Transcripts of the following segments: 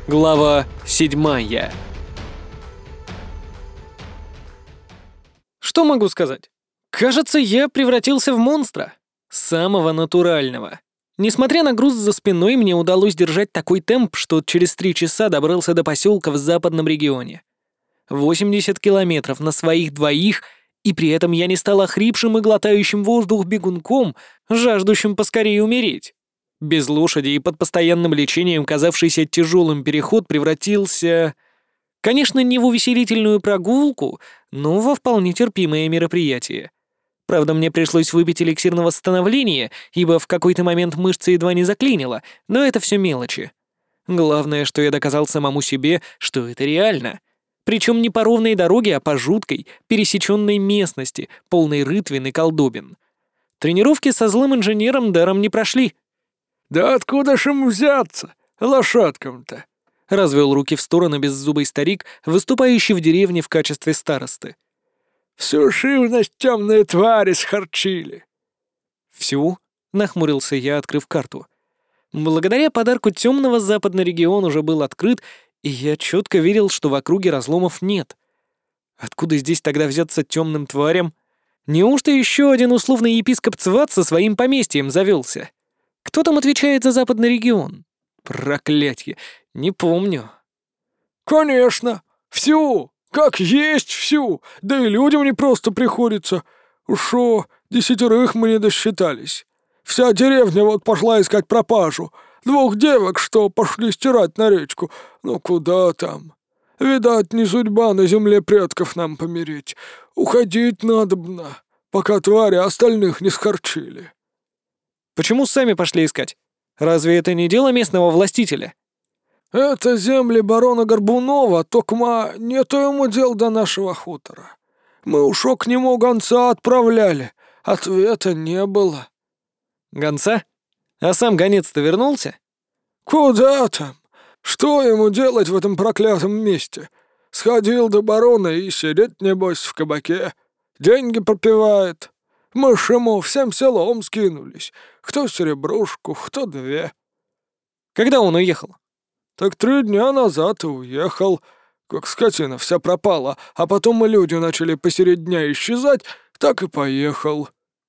Глава 7. Что могу сказать? Кажется, я превратился в монстра. Самого натурального. Несмотря на груз за спиной, мне удалось держать такой темп, что через 3 часа добрался до поселка в западном регионе. 80 километров на своих двоих, и при этом я не стал охрипшим и глотающим воздух бегунком, жаждущим поскорее умереть. Без лошади и под постоянным лечением казавшийся тяжелым переход превратился... Конечно, не в увеселительную прогулку, но во вполне терпимое мероприятие. Правда, мне пришлось выпить эликсир на восстановление, ибо в какой-то момент мышцы едва не заклинило, но это все мелочи. Главное, что я доказал самому себе, что это реально. Причем не по ровной дороге, а по жуткой, пересеченной местности, полной рытвин и колдобин. Тренировки со злым инженером даром не прошли. «Да откуда ж им взяться, лошадкам-то?» — развел руки в стороны беззубый старик, выступающий в деревне в качестве старосты. «Всю живность темные твари схарчили». «Всю?» — нахмурился я, открыв карту. Благодаря подарку темного западный регион уже был открыт, и я четко видел, что в округе разломов нет. Откуда здесь тогда взяться темным тварям? Неужто еще один условный епископ Цват со своим поместьем завелся? Кто там отвечает за западный регион? Проклятье, не помню. «Конечно, всю, как есть всю, да и людям не просто приходится. Шо, 10 мы не досчитались. Вся деревня вот пошла искать пропажу. 2 девок, что пошли стирать на речку. Ну куда там? Видать, не судьба на земле предков нам помереть. Уходить надобно, пока твари остальных не схарчили». Почему сами пошли искать? Разве это не дело местного властителя? «Это земли барона Горбунова, токма нету ему дел до нашего хутора. Мы уж к нему гонца отправляли, ответа не было». Гонца? А сам гонец-то вернулся? «Куда там? Что ему делать в этом проклятом месте? Сходил до барона и сидит, небось, в кабаке. Деньги пропивает. Мы ж ему всем селом скинулись. Кто серебрушку, кто 2. Когда он уехал? Так 3 дня назад и уехал. Как скотина вся пропала, а потом и люди начали посеред дня исчезать, так и поехал».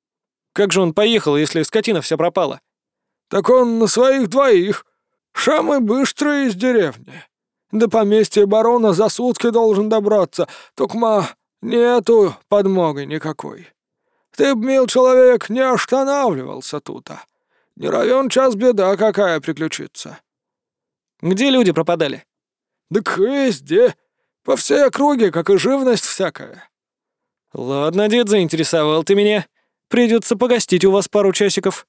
Как же он поехал, если скотина вся пропала? «Так он на своих 2. Самый быстрый из деревни. До поместья барона за сутки должен добраться, токма нету подмоги никакой. Ты б, мил человек, не останавливался тут-то. Не равен час беда какая приключится». Где люди пропадали? «Так везде. По всей округе, как и живность всякая». Ладно, дед, заинтересовал ты меня. Придется погостить у вас пару часиков.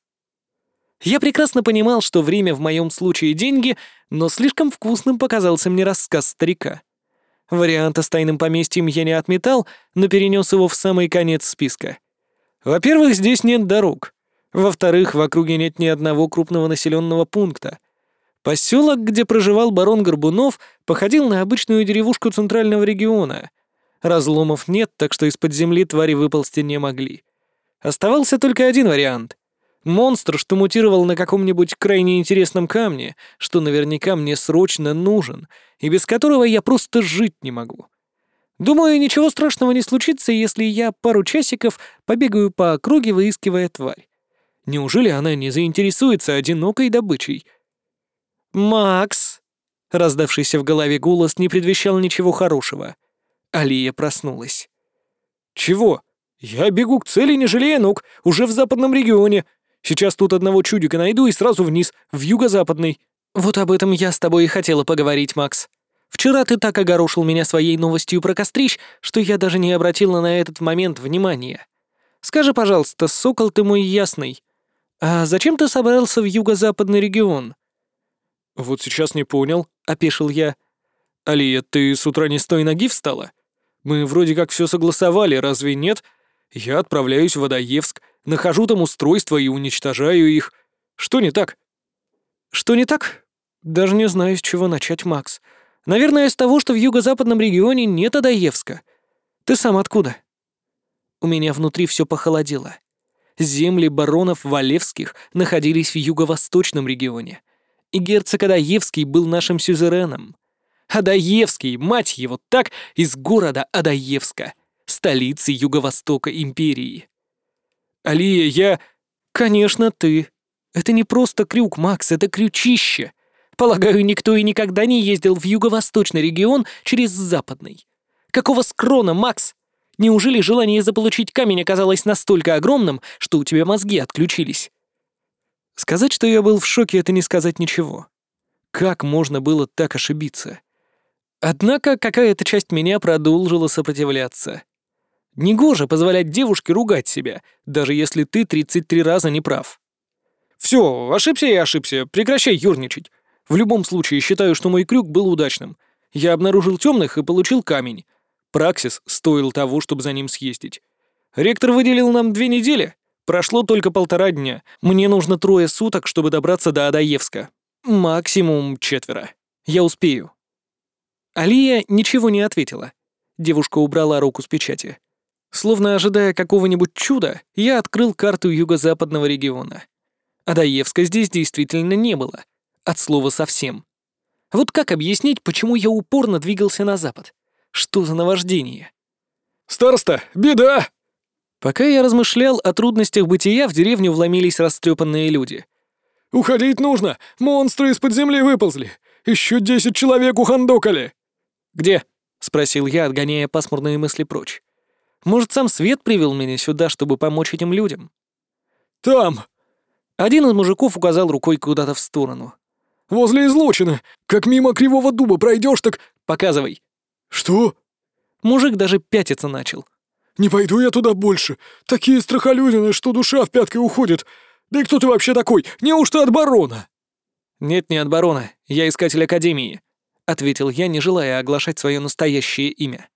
Я прекрасно понимал, что время в моем случае деньги, но слишком вкусным показался мне рассказ старика. Варианта с тайным поместьем я не отметал, но перенес его в самый конец списка. Во-первых, здесь нет дорог. Во-вторых, в округе нет ни одного крупного населенного пункта. Поселок, где проживал барон Горбунов, походил на обычную деревушку центрального региона. Разломов нет, так что из-под земли твари выползти не могли. Оставался только один вариант. Монстр, что мутировал на каком-нибудь крайне интересном камне, что наверняка мне срочно нужен, и без которого я просто жить не могу. Думаю, ничего страшного не случится, если я пару часиков побегаю по округе, выискивая тварь. Неужели она не заинтересуется одинокой добычей? «Макс!» — раздавшийся в голове голос не предвещал ничего хорошего. Алия проснулась. «Чего? Я бегу к цели, не жалея ног, уже в западном регионе. Сейчас тут одного чудика найду и сразу вниз, в юго-западный». «Вот об этом я с тобой и хотела поговорить, Макс. Вчера ты так огорошил меня своей новостью про кострищ, что я даже не обратила на этот момент внимания. Скажи, пожалуйста, сокол ты мой ясный, а зачем ты собрался в юго-западный регион?» «Вот сейчас не понял», — опешил я. «Алия, ты с утра не с той ноги встала? Мы вроде как все согласовали, разве нет? Я отправляюсь в Водоевск, нахожу там устройства и уничтожаю их. Что не так?» «Что не так? Даже не знаю, с чего начать, Макс. Наверное, с того, что в юго-западном регионе нет Адаевска. Ты сам откуда?» У меня внутри все похолодело. Земли баронов Валевских находились в юго-восточном регионе. и герцог Адаевский был нашим сюзереном. Адаевский, мать его, так, из города Адаевска, столицы Юго-Востока империи. Алия, я... Конечно, ты. Это не просто крюк, Макс, это крючище. Полагаю, никто и никогда не ездил в юго-восточный регион через западный. Какого скрона, Макс? Неужели желание заполучить камень оказалось настолько огромным, что у тебя мозги отключились? Сказать, что я был в шоке, это не сказать ничего. Как можно было так ошибиться? Однако какая-то часть меня продолжила сопротивляться. Негоже позволять девушке ругать себя, даже если ты 33 раза не прав. Все, ошибся и ошибся, прекращай юрничать. В любом случае, считаю, что мой крюк был удачным. Я обнаружил темных и получил камень. Праксис стоил того, чтобы за ним съездить. Ректор выделил нам 2 недели. Прошло только 1,5 дня. Мне нужно 3 суток, чтобы добраться до Адаевска. Максимум 4. Я успею. Алия ничего не ответила. Девушка убрала руку с печати. Словно ожидая какого-нибудь чуда, я открыл карту юго-западного региона. Адаевска здесь действительно не было. От слова совсем. Вот как объяснить, почему я упорно двигался на запад? Что за наваждение? «Староста, беда!» Пока я размышлял о трудностях бытия, в деревню вломились растрепанные люди. «Уходить нужно! Монстры из-под земли выползли! Еще 10 человек ухандокали!» «Где?» — спросил я, отгоняя пасмурные мысли прочь. «Может, сам Свет привел меня сюда, чтобы помочь этим людям?» «Там!» Один из мужиков указал рукой куда-то в сторону. «Возле излучины! Как мимо кривого дуба пройдешь, так...» «Показывай». «Что?» Мужик даже пятиться начал. «Не пойду я туда больше. Такие страхолюдины, что душа в пятки уходит. Да и кто ты вообще такой? Неужто от барона?» «Нет, не от барона. Я искатель Академии», — ответил я, не желая оглашать свое настоящее имя.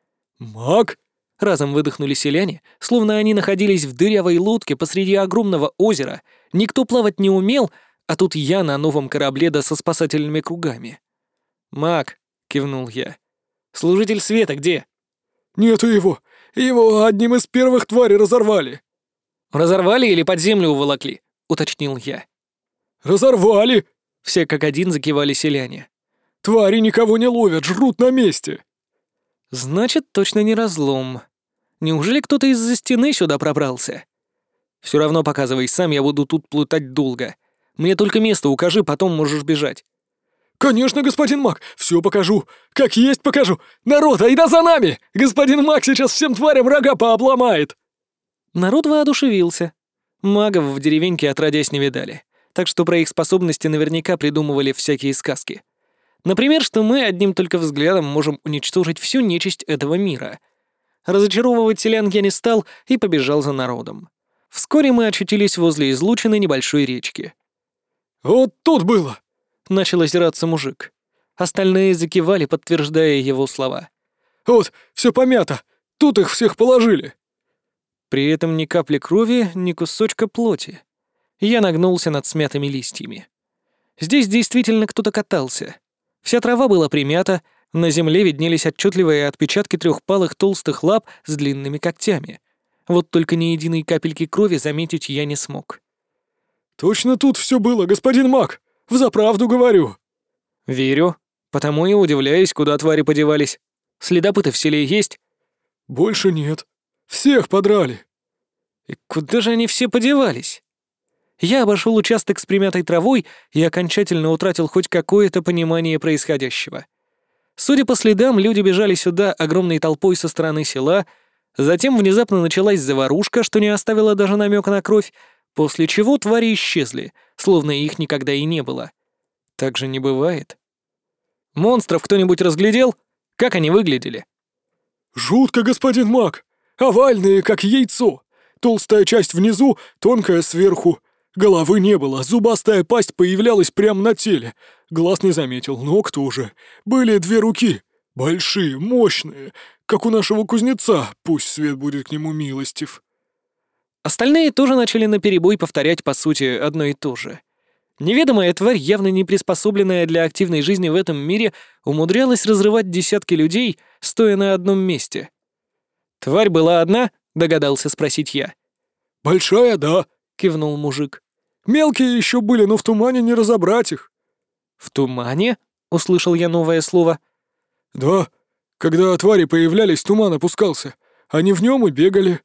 «Маг?» — разом выдохнули селяне, словно они находились в дырявой лодке посреди огромного озера. Никто плавать не умел, а тут я на новом корабле да со спасательными кругами. «Маг», — кивнул я. «Служитель света где?» «Нету его. Его одним из первых тварей разорвали». «Разорвали или под землю уволокли?» — уточнил я. «Разорвали!» — все как один закивали селяне. «Твари никого не ловят, жрут на месте». «Значит, точно не разлом. Неужели кто-то из-за стены сюда пробрался?» «Все равно показывай, сам я буду тут плутать долго. Мне только место укажи, потом можешь бежать». «Конечно, господин маг, все покажу. Как есть покажу. Народ, айда за нами! Господин маг сейчас всем тварям рога пообломает!» Народ воодушевился. Магов в деревеньке отродясь не видали, так что про их способности наверняка придумывали всякие сказки. Например, что мы одним только взглядом можем уничтожить всю нечисть этого мира. Разочаровывать селян я не стал и побежал за народом. Вскоре мы очутились возле излученной небольшой речки. «Вот тут было!» — начал озираться мужик. Остальные закивали, подтверждая его слова. «Вот, все помято. Тут их всех положили». При этом ни капли крови, ни кусочка плоти. Я нагнулся над смятыми листьями. Здесь действительно кто-то катался. Вся трава была примята, на земле виднелись отчетливые отпечатки трехпалых толстых лап с длинными когтями. Вот только ни единой капельки крови заметить я не смог. «Точно тут все было, господин маг. Взаправду говорю». «Верю. Потому и удивляюсь, куда твари подевались. Следопыты в селе есть?» «Больше нет. Всех подрали». «И куда же они все подевались?» Я обошел участок с примятой травой и окончательно утратил хоть какое-то понимание происходящего. Судя по следам, люди бежали сюда огромной толпой со стороны села, затем внезапно началась заварушка, что не оставила даже намека на кровь, после чего твари исчезли, словно их никогда и не было. Так же не бывает. «Монстров кто-нибудь разглядел? Как они выглядели?» «Жутко, господин маг. Овальные, как яйцо. Толстая часть внизу, тонкая сверху. Головы не было, зубастая пасть появлялась прямо на теле. Глаз не заметил, ног тоже. Были 2 руки. Большие, мощные, как у нашего кузнеца, пусть свет будет к нему милостив». Остальные тоже начали наперебой повторять, по сути, одно и то же. Неведомая тварь, явно не приспособленная для активной жизни в этом мире, умудрялась разрывать десятки людей, стоя на одном месте. «Тварь была одна?» — догадался спросить я. «Большая, да», — кивнул мужик. «Мелкие еще были, но в тумане не разобрать их». «В тумане?» — услышал я новое слово. «Да, когда твари появлялись, туман опускался. Они в нем и бегали».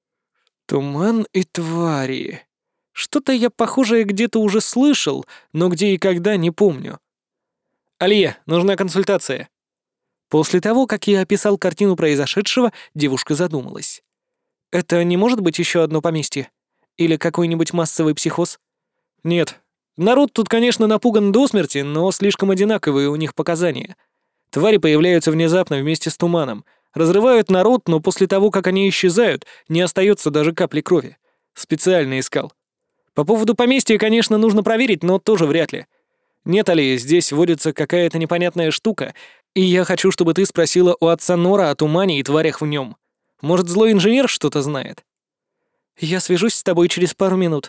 «Туман и твари. Что-то я похожее где-то уже слышал, но где и когда не помню. Алия, нужна консультация». После того, как я описал картину произошедшего, девушка задумалась. «Это не может быть еще одно поместье? Или какой-нибудь массовый психоз?» «Нет. Народ тут, конечно, напуган до смерти, но слишком одинаковые у них показания. Твари появляются внезапно вместе с туманом, разрывают народ, но после того, как они исчезают, не остается даже капли крови. Специально искал. По поводу поместья, конечно, нужно проверить, но тоже вряд ли. Нет, Алия, здесь водится какая-то непонятная штука, и я хочу, чтобы ты спросила у отца Нора о тумане и тварях в нем. Может, злой инженер что-то знает?» «Я свяжусь с тобой через пару минут».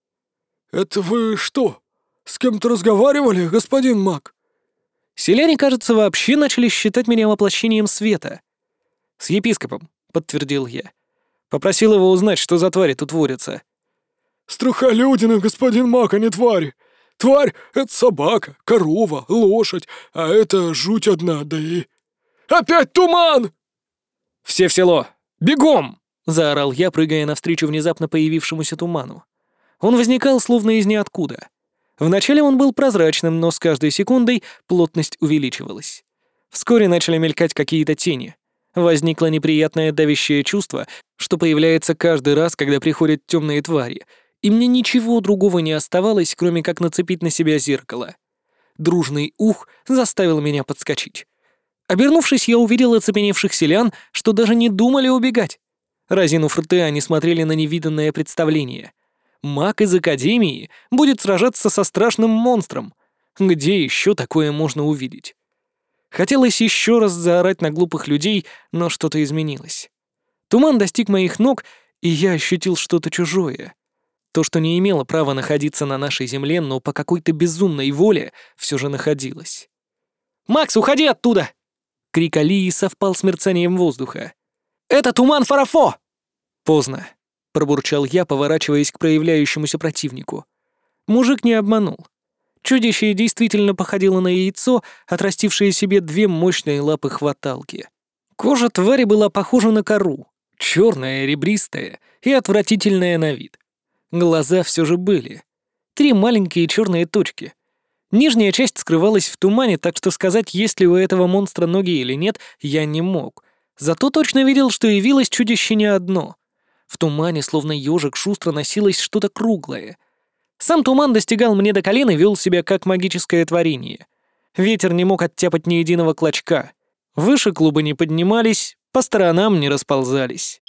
«Это вы что, с кем-то разговаривали, господин маг?» Селяне, кажется, вообще начали считать меня воплощением света. «С епископом», — подтвердил я. Попросил его узнать, что за твари тут водятся. «Страхолюдина, господин маг, а не твари. Тварь — это собака, корова, лошадь, а это жуть одна, да и... Опять туман!» «Все в село! Бегом!» — заорал я, прыгая навстречу внезапно появившемуся туману. Он возникал словно из ниоткуда. Вначале он был прозрачным, но с каждой секундой плотность увеличивалась. Вскоре начали мелькать какие-то тени. Возникло неприятное давящее чувство, что появляется каждый раз, когда приходят темные твари, и мне ничего другого не оставалось, кроме как нацепить на себя зеркало. Дружный ух заставил меня подскочить. Обернувшись, я увидел оцепеневших селян, что даже не думали убегать. Разинув рты, они смотрели на невиданное представление. Маг из Академии будет сражаться со страшным монстром. Где еще такое можно увидеть? Хотелось еще раз заорать на глупых людей, но что-то изменилось. Туман достиг моих ног, и я ощутил что-то чужое. То, что не имело права находиться на нашей земле, но по какой-то безумной воле все же находилось. «Макс, уходи оттуда!» Крик Алии совпал с мерцанием воздуха. «Это туман Фарафо!» «Поздно», — пробурчал я, поворачиваясь к проявляющемуся противнику. Мужик не обманул. Чудище действительно походило на яйцо, отрастившее себе две мощные лапы-хваталки. Кожа твари была похожа на кору, черная, ребристая и отвратительная на вид. Глаза все же были. 3 маленькие черные точки. Нижняя часть скрывалась в тумане, так что сказать, есть ли у этого монстра ноги или нет, я не мог. Зато точно видел, что явилось чудище не одно. В тумане, словно ежик, шустро носилось что-то круглое. Сам туман достигал мне до колен и вел себя как магическое творение. Ветер не мог оттяпать ни единого клочка. Выше клубы не поднимались, по сторонам не расползались.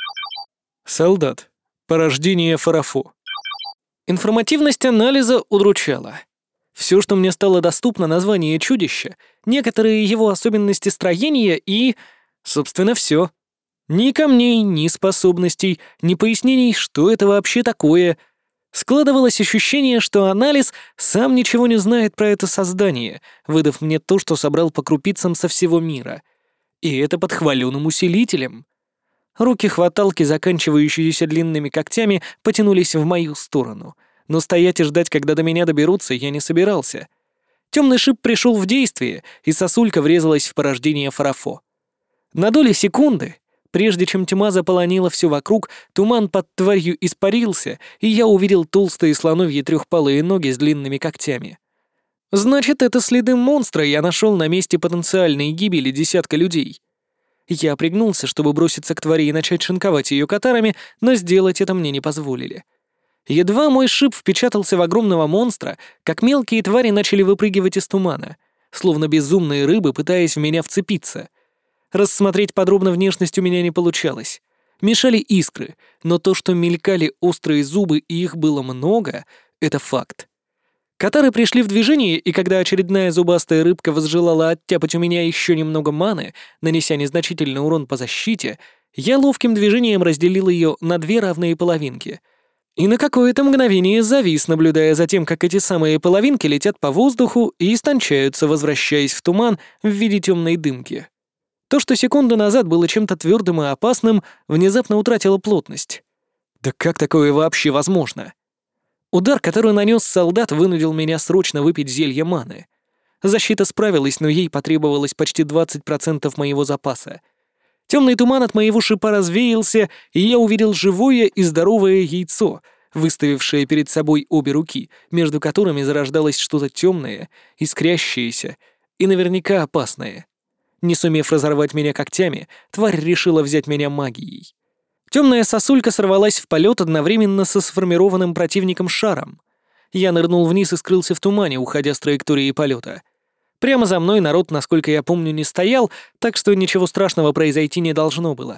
Солдат. Порождение Фарафо. Информативность анализа удручала. Все, что мне стало доступно, название чудища, некоторые его особенности строения и... собственно, все. Ни камней, ни способностей, ни пояснений, что это вообще такое. Складывалось ощущение, что анализ сам ничего не знает про это создание, выдав мне то, что собрал по крупицам со всего мира. И это под хваленым усилителем. Руки-хваталки, заканчивающиеся длинными когтями, потянулись в мою сторону. Но стоять и ждать, когда до меня доберутся, я не собирался. Темный шип пришел в действие, и сосулька врезалась в порождение Фарафо. На доли секунды, прежде чем тьма заполонила все вокруг, туман под тварью испарился, и я увидел толстые слоновьи трехпалые ноги с длинными когтями. Значит, это следы монстра я нашел на месте потенциальной гибели десятка людей. Я пригнулся, чтобы броситься к твари и начать шинковать ее катарами, но сделать это мне не позволили. Едва мой шип впечатался в огромного монстра, как мелкие твари начали выпрыгивать из тумана, словно безумные рыбы, пытаясь в меня вцепиться. Рассмотреть подробно внешность у меня не получалось. Мешали искры, но то, что мелькали острые зубы и их было много, это факт. Катары пришли в движение, и когда очередная зубастая рыбка возжелала оттяпать у меня еще немного маны, нанеся незначительный урон по защите, я ловким движением разделил ее на 2 равные половинки. И на какое-то мгновение завис, наблюдая за тем, как эти самые половинки летят по воздуху и истончаются, возвращаясь в туман в виде темной дымки. То, что секунду назад было чем-то твердым и опасным, внезапно утратило плотность. Да как такое вообще возможно? Удар, который нанес солдат, вынудил меня срочно выпить зелье маны. Защита справилась, но ей потребовалось почти 20% моего запаса. Темный туман от моего шипа развеялся, и я увидел живое и здоровое яйцо, выставившее перед собой обе руки, между которыми зарождалось что-то темное, искрящееся и наверняка опасное. Не сумев разорвать меня когтями, тварь решила взять меня магией. Темная сосулька сорвалась в полет одновременно со сформированным противником шаром. Я нырнул вниз и скрылся в тумане, уходя с траектории полета. Прямо за мной народ, насколько я помню, не стоял, так что ничего страшного произойти не должно было.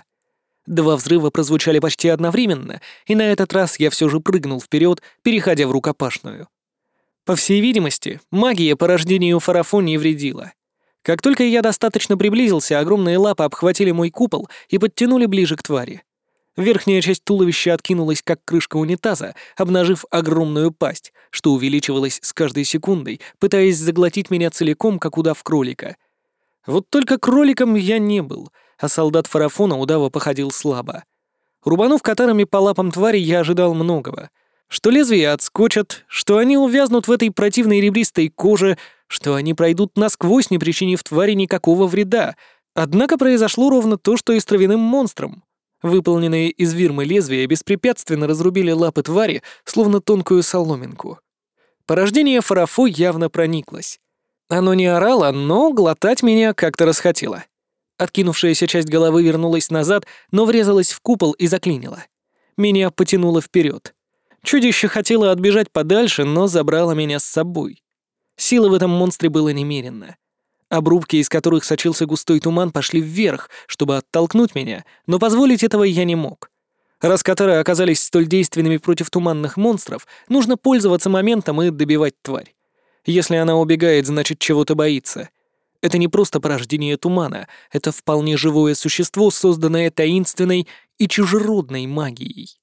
2 взрыва прозвучали почти одновременно, и на этот раз я все же прыгнул вперед, переходя в рукопашную. По всей видимости, магия по рождению Фарафо не вредила. Как только я достаточно приблизился, огромные лапы обхватили мой купол и подтянули ближе к твари. Верхняя часть туловища откинулась, как крышка унитаза, обнажив огромную пасть, что увеличивалась с каждой секундой, пытаясь заглотить меня целиком, как удав кролика. Вот только кроликом я не был, а солдат Фарафона удава походил слабо. Рубанув катарами по лапам твари, я ожидал многого. Что лезвия отскочат, что они увязнут в этой противной ребристой коже, что они пройдут насквозь, не причинив твари никакого вреда. Однако произошло ровно то, что и с травяным монстром. Выполненные из вирмы лезвия беспрепятственно разрубили лапы твари, словно тонкую соломинку. Порождение Фарафо явно прониклось. Оно не орало, но глотать меня как-то расхотело. Откинувшаяся часть головы вернулась назад, но врезалась в купол и заклинила. Меня потянуло вперед. Чудище хотело отбежать подальше, но забрало меня с собой. Силы в этом монстре было немерено. Обрубки, из которых сочился густой туман, пошли вверх, чтобы оттолкнуть меня, но позволить этого я не мог. Раз катары оказались столь действенными против туманных монстров, нужно пользоваться моментом и добивать тварь. Если она убегает, значит, чего-то боится. Это не просто порождение тумана, это вполне живое существо, созданное таинственной и чужеродной магией.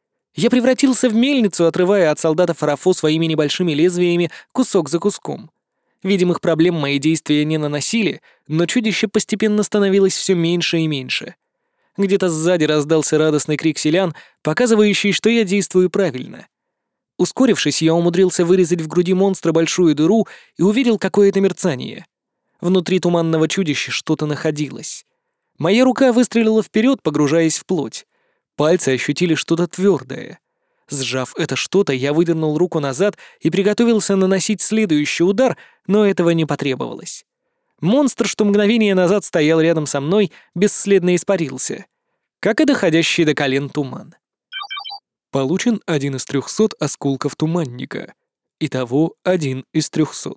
Я превратился в мельницу, отрывая от солдата Фарафо своими небольшими лезвиями кусок за куском. Видимых проблем мои действия не наносили, но чудище постепенно становилось все меньше и меньше. Где-то сзади раздался радостный крик селян, показывающий, что я действую правильно. Ускорившись, я умудрился вырезать в груди монстра большую дыру и увидел какое-то мерцание. Внутри туманного чудища что-то находилось. Моя рука выстрелила вперед, погружаясь в плоть. Пальцы ощутили что-то твердое. Сжав это что-то, я выдернул руку назад и приготовился наносить следующий удар, но этого не потребовалось. Монстр, что мгновение назад стоял рядом со мной, бесследно испарился, как и доходящий до колен туман. Получен 1 из 300 осколков туманника. Итого 1 из 300.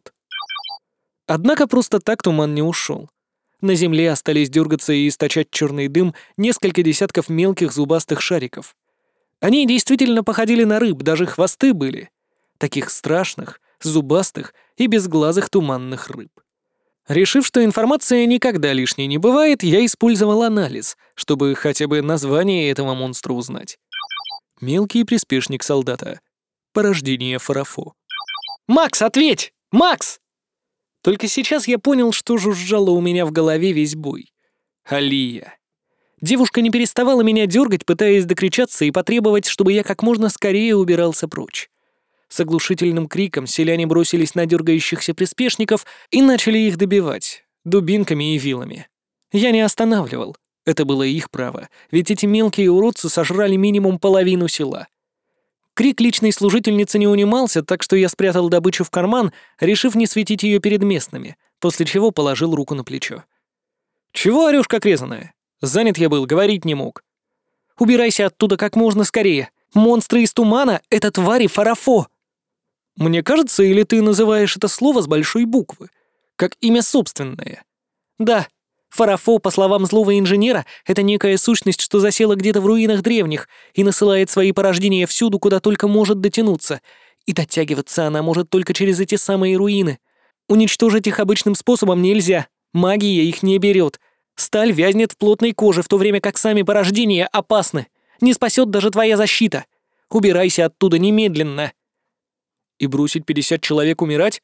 Однако просто так туман не ушел. На земле остались дергаться и источать черный дым несколько десятков мелких зубастых шариков. Они действительно походили на рыб, даже хвосты были. Таких страшных, зубастых и безглазых туманных рыб. Решив, что информация никогда лишней не бывает, я использовал анализ, чтобы хотя бы название этого монстра узнать. Мелкий приспешник солдата. Порождение Фарафо. «Макс, ответь! Макс!» Только сейчас я понял, что жужжало у меня в голове весь бой. Алия. Девушка не переставала меня дергать, пытаясь докричаться и потребовать, чтобы я как можно скорее убирался прочь. С оглушительным криком селяне бросились на дергающихся приспешников и начали их добивать дубинками и вилами. Я не останавливал. Это было их право, ведь эти мелкие уродцы сожрали минимум половину села. Крик личной служительницы не унимался, так что я спрятал добычу в карман, решив не светить ее перед местными, после чего положил руку на плечо. «Чего орёшь, как резаная? Занят я был, говорить не мог». «Убирайся оттуда как можно скорее. Монстры из тумана — это твари Фарафо». «Мне кажется, или ты называешь это слово с большой буквы, как имя собственное?» «Да. Фарафо, по словам злого инженера, это некая сущность, что засела где-то в руинах древних и насылает свои порождения всюду, куда только может дотянуться. И дотягиваться она может только через эти самые руины. Уничтожить их обычным способом нельзя. Магия их не берет. Сталь вязнет в плотной коже, в то время как сами порождения опасны. Не спасет даже твоя защита. Убирайся оттуда немедленно». «И бросить 50 человек умирать?»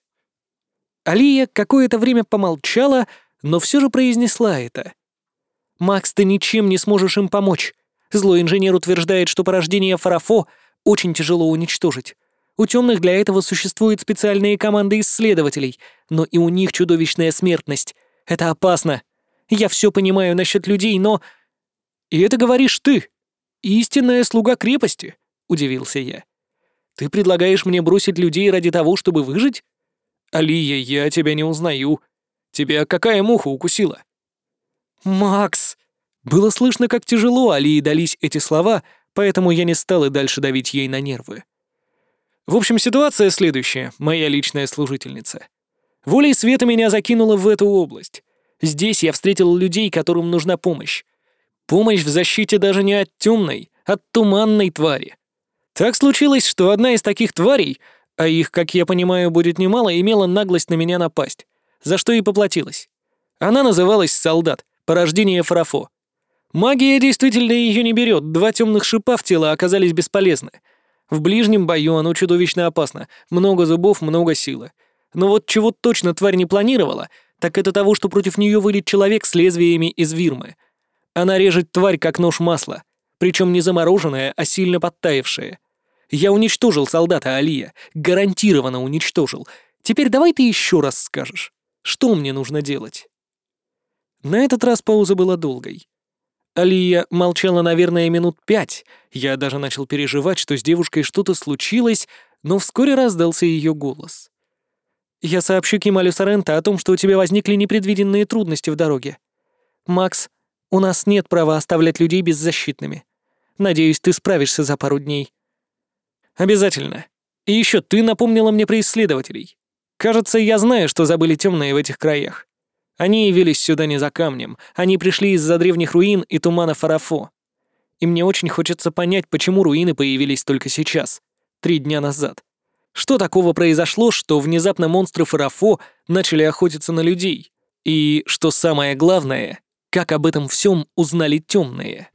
Алия какое-то время помолчала, но все же произнесла это. «Макс, ты ничем не сможешь им помочь. Злой инженер утверждает, что порождение Фарафо очень тяжело уничтожить. У темных для этого существуют специальные команды исследователей, но и у них чудовищная смертность. Это опасно. Я все понимаю насчет людей, но... И это говоришь ты, истинная слуга крепости, удивился я. Ты предлагаешь мне бросить людей ради того, чтобы выжить? Алия, я тебя не узнаю. Тебя какая муха укусила? Макс! Было слышно, как тяжело Алии дались эти слова, поэтому я не стал и дальше давить ей на нервы. В общем, ситуация следующая, моя личная служительница. Волей света меня закинуло в эту область. Здесь я встретил людей, которым нужна помощь. Помощь в защите даже не от темной, от туманной твари. Так случилось, что одна из таких тварей, а их, как я понимаю, будет немало, имела наглость на меня напасть, за что и поплатилась. Она называлась Солдат, порождение Фарафо. Магия действительно ее не берет, 2 темных шипа в тело оказались бесполезны. В ближнем бою оно чудовищно опасно, много зубов, много силы. Но вот чего точно тварь не планировала, так это того, что против нее выйдет человек с лезвиями из вирмы. Она режет тварь как нож масла, причем не замороженная, а сильно подтаявшая. Я уничтожил солдата Алия, гарантированно уничтожил. Теперь давай ты еще раз скажешь, что мне нужно делать? На этот раз пауза была долгой. Алия молчала, наверное, минут 5. Я даже начал переживать, что с девушкой что-то случилось, но вскоре раздался ее голос. «Я сообщу Кемалю Соренто о том, что у тебя возникли непредвиденные трудности в дороге. Макс, у нас нет права оставлять людей беззащитными. Надеюсь, ты справишься за пару дней». «Обязательно. И еще ты напомнила мне про исследователей. Кажется, я знаю, что забыли темные в этих краях. Они явились сюда не за камнем, они пришли из-за древних руин и тумана Фарафо. И мне очень хочется понять, почему руины появились только сейчас, 3 дня назад. Что такого произошло, что внезапно монстры Фарафо начали охотиться на людей? И, что самое главное, как об этом всем узнали темные?»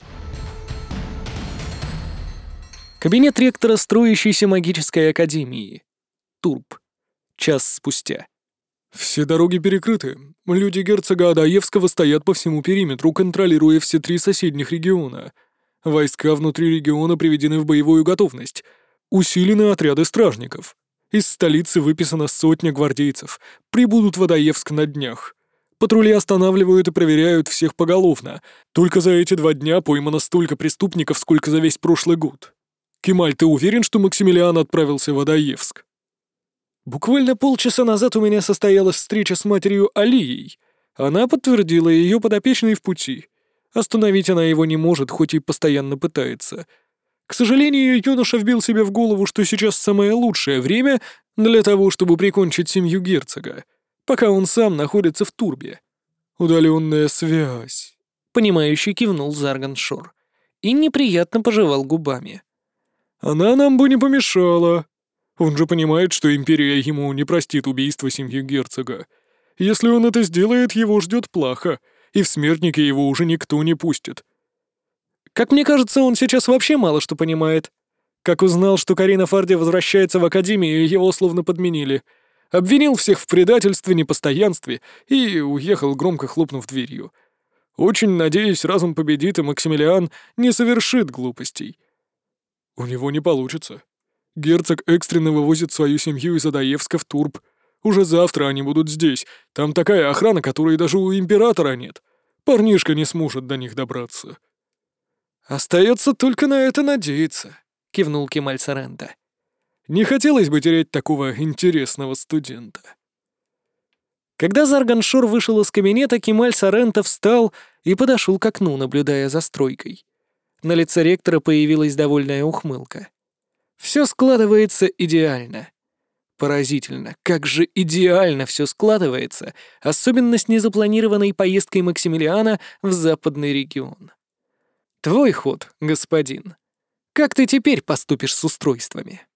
Кабинет ректора строящейся магической академии. Турб. Час спустя. «Все дороги перекрыты. Люди герцога Адаевского стоят по всему периметру, контролируя все 3 соседних региона. Войска внутри региона приведены в боевую готовность. Усилены отряды стражников. Из столицы выписано 100 гвардейцев. Прибудут в Адаевск на днях. Патрули останавливают и проверяют всех поголовно. Только за эти 2 дня поймано столько преступников, сколько за весь прошлый год. Кемаль, ты уверен, что Максимилиан отправился в Адаевск?» Буквально полчаса назад у меня состоялась встреча с матерью Алией. Она подтвердила, ее подопечный в пути. Остановить она его не может, хоть и постоянно пытается. К сожалению, юноша вбил себе в голову, что сейчас самое лучшее время для того, чтобы прикончить семью герцога, пока он сам находится в Турбе. «Удаленная связь», — понимающий кивнул Зарган Шор и неприятно пожевал губами. «Она нам бы не помешала. Он же понимает, что Империя ему не простит убийство семьи герцога. Если он это сделает, его ждет плохо, и в смертники его уже никто не пустит». «Как мне кажется, он сейчас вообще мало что понимает. Как узнал, что Карина Фарди возвращается в Академию, его словно подменили. Обвинил всех в предательстве, непостоянстве и уехал, громко хлопнув дверью. Очень надеюсь, разум победит, и Максимилиан не совершит глупостей». «У него не получится. Герцог экстренно вывозит свою семью из Адаевска в Турб. Уже завтра они будут здесь. Там такая охрана, которой даже у императора нет. Парнишка не сможет до них добраться». «Остается только на это надеяться», — кивнул Кемаль Соренто. «Не хотелось бы терять такого интересного студента». Когда Зарган Шор вышел из кабинета, Кемаль Соренто встал и подошел к окну, наблюдая за стройкой. На лице ректора появилась довольная ухмылка. Все складывается идеально. Поразительно, как же идеально все складывается, особенно с незапланированной поездкой Максимилиана в западный регион. Твой ход, господин. Как ты теперь поступишь с устройствами?